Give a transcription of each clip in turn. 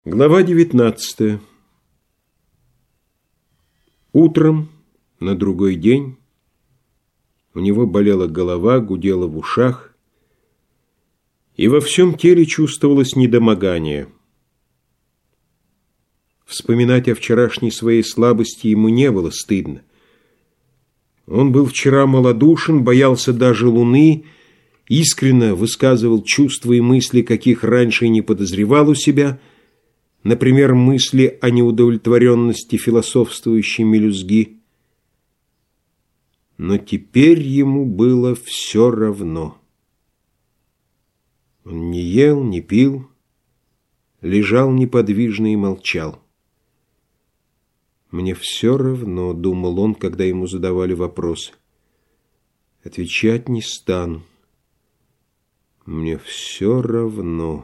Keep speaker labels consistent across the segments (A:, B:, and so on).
A: Глава 19. Утром на другой день у него болела голова, гудела в ушах, и во всем теле чувствовалось недомогание. Вспоминать о вчерашней своей слабости ему не было стыдно. Он был вчера малодушен, боялся даже луны, искренно высказывал чувства и мысли, каких раньше не подозревал у себя, например, мысли о неудовлетворенности философствующей мелюзги. Но теперь ему было все равно. Он не ел, не пил, лежал неподвижно и молчал. «Мне все равно», — думал он, когда ему задавали вопросы. «Отвечать не стану. Мне все равно».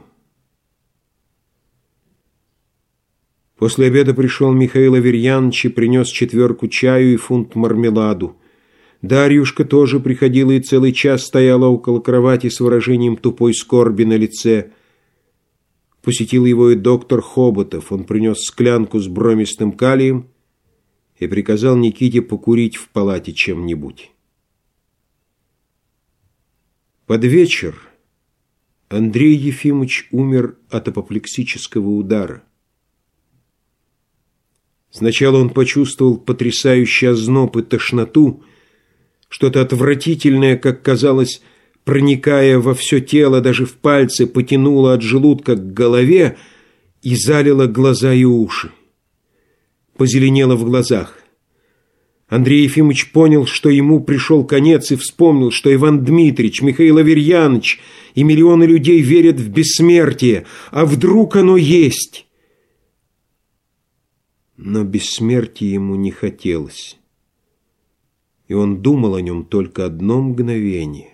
A: После обеда пришел Михаил Аверьяныч и принес 4 чаю и фунт мармеладу. Дарьюшка тоже приходила и целый час стояла около кровати с выражением тупой скорби на лице. Посетил его и доктор Хоботов. Он принес склянку с бромистым калием и приказал Никите покурить в палате чем-нибудь. Под вечер Андрей Ефимович умер от апоплексического удара. Сначала он почувствовал потрясающий озноб и тошноту, что-то отвратительное, как казалось, проникая во все тело, даже в пальцы, потянуло от желудка к голове и залило глаза и уши. Позеленело в глазах. Андрей Ефимович понял, что ему пришел конец, и вспомнил, что Иван Дмитрич, Михаил Аверьяныч и миллионы людей верят в бессмертие. А вдруг оно есть? Но бессмертия ему не хотелось, и он думал о нем только одно мгновение.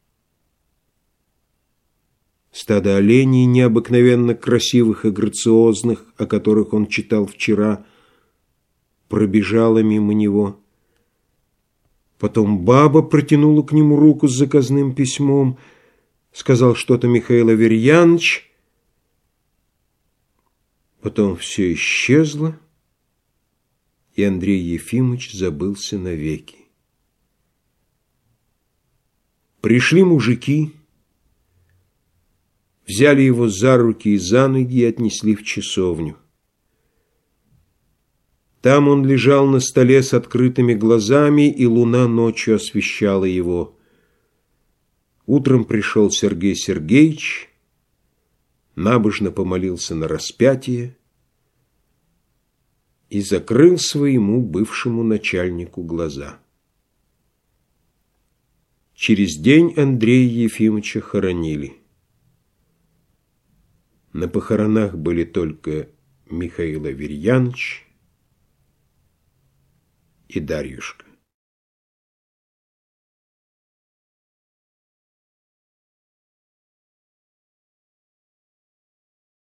A: Стадо оленей, необыкновенно красивых и грациозных, о которых он читал вчера, пробежало мимо него. Потом баба протянула к нему руку с заказным письмом, сказал что-то Михаил Аверьяныч. Потом все исчезло, и Андрей Ефимович забылся навеки. Пришли мужики, взяли его за руки и за ноги и отнесли в часовню. Там он лежал на столе с открытыми глазами, и луна ночью освещала его. Утром пришел Сергей Сергеевич, набожно помолился на распятие и закрыл своему бывшему начальнику глаза. Через день Андрея Ефимовича хоронили. На похоронах были только Михаил Аверьяныч и Дарьюшка.